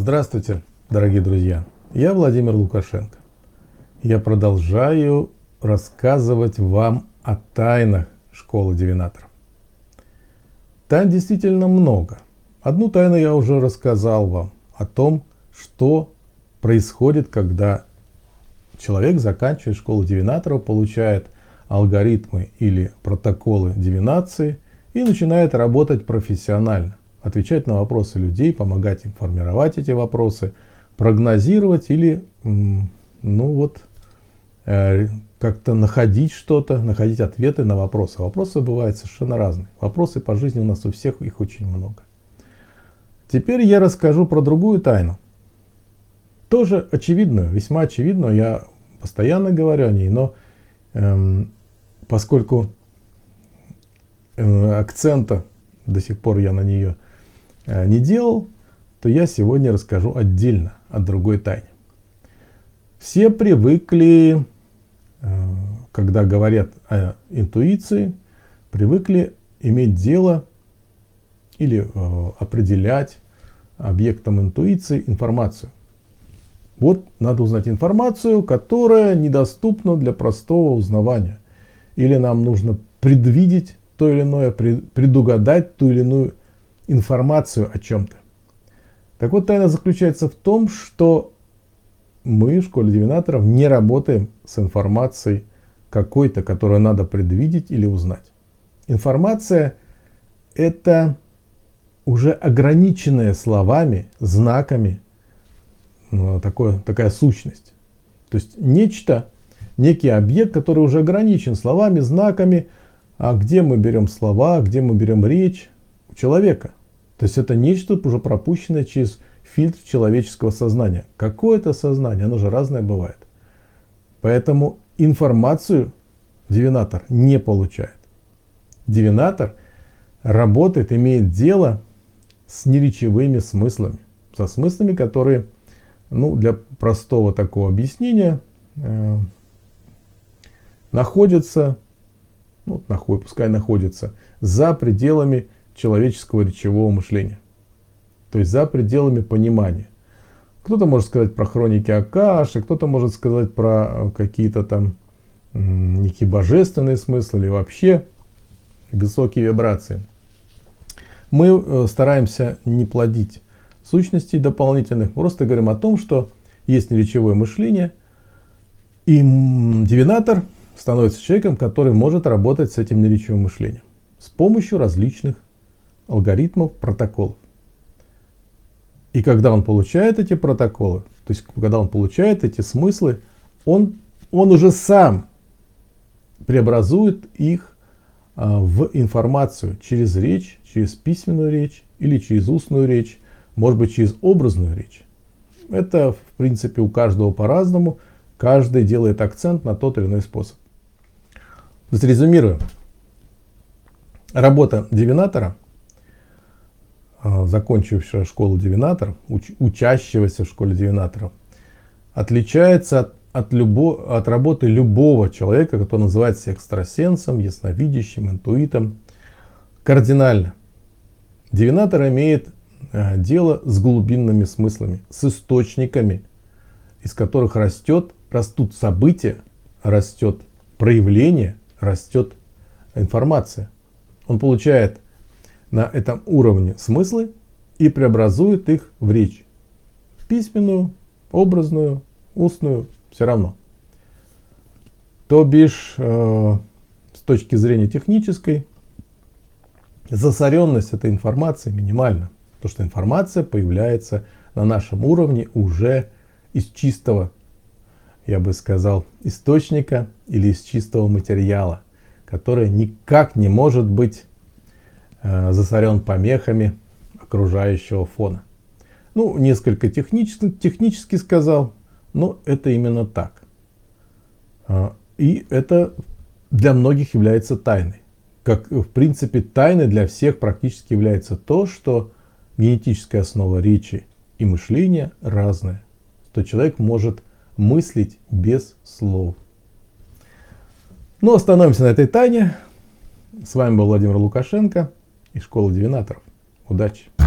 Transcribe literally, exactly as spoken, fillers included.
Здравствуйте, дорогие друзья! Я Владимир Лукашенко. Я продолжаю рассказывать вам о тайнах школы дивинаторов. Тайн действительно много. Одну тайну я уже рассказал вам о том, что происходит, когда человек заканчивает школу дивинаторов, получает алгоритмы или протоколы дивинации и начинает работать профессионально. Отвечать на вопросы людей, помогать им формировать эти вопросы, прогнозировать или ну вот, э, как-то находить что-то, находить ответы на вопросы. Вопросы бывают совершенно разные. Вопросы по жизни у нас у всех, их очень много. Теперь я расскажу про другую тайну. Тоже очевидную, весьма очевидную. Я постоянно говорю о ней, но э, поскольку э, акцента до сих пор я на нее не делал, то я сегодня расскажу отдельно о другой тайне. Все привыкли, когда говорят о интуиции, привыкли иметь дело или определять объектом интуиции информацию. Вот надо узнать информацию, которая недоступна для простого узнавания. Или нам нужно предвидеть то или иное, предугадать ту или иную информацию о чем-то. Так вот, тайна заключается в том, что мы в школе дивинаторов не работаем с информацией какой-то, которую надо предвидеть или узнать. Информация — это уже ограниченная словами, знаками, ну, такое, такая сущность. То есть нечто, некий объект, который уже ограничен словами, знаками. А где мы берем слова, где мы берем речь? У человека. То есть это нечто уже пропущенное через фильтр человеческого сознания. Какое-то сознание, оно же разное бывает. Поэтому информацию дивинатор не получает. Дивинатор работает, имеет дело с неречевыми смыслами. Со смыслами, которые, ну, для простого такого объяснения, э, находятся, ну, наход, пускай находятся за пределами человеческого речевого мышления. То есть за пределами понимания. Кто-то может сказать про хроники Акаши, кто-то может сказать про какие-то там некие божественные смыслы или вообще высокие вибрации. Мы стараемся не плодить сущностей дополнительных, просто говорим о том, что есть неречевое мышление, и дивинатор становится человеком, который может работать с этим неречевым мышлением с помощью различных алгоритмов, протоколов. И когда он получает эти протоколы, то есть когда он получает эти смыслы, он, он уже сам преобразует их а, в информацию через речь, через письменную речь или через устную речь, может быть через образную речь. Это в принципе у каждого по-разному, каждый делает акцент на тот или иной способ. То есть резюмируем. Работа дивинатора, закончившего школу дивинаторов, уч, учащегося в школе дивинаторов, отличается от, от, любо, от работы любого человека, который называется экстрасенсом, ясновидящим, интуитом, кардинально. Дивинатор имеет э, дело с глубинными смыслами, с источниками, из которых растет, растут события, растет проявление, растет информация. Он получает на этом уровне смыслы и преобразует их в речь. Письменную, образную, устную, все равно. То бишь, э, с точки зрения технической, засоренность этой информации минимальна. Потому что информация появляется на нашем уровне уже из чистого, я бы сказал, источника или из чистого материала, который никак не может быть засорен помехами окружающего фона. Ну, несколько технически, технически сказал, но это именно так. И это для многих является тайной. Как в принципе тайной для всех практически является то, что генетическая основа речи и мышления разная. Что человек может мыслить без слов. Ну, остановимся на этой тайне. С вами был Владимир Лукашенко из школы дивинаторов. Удачи!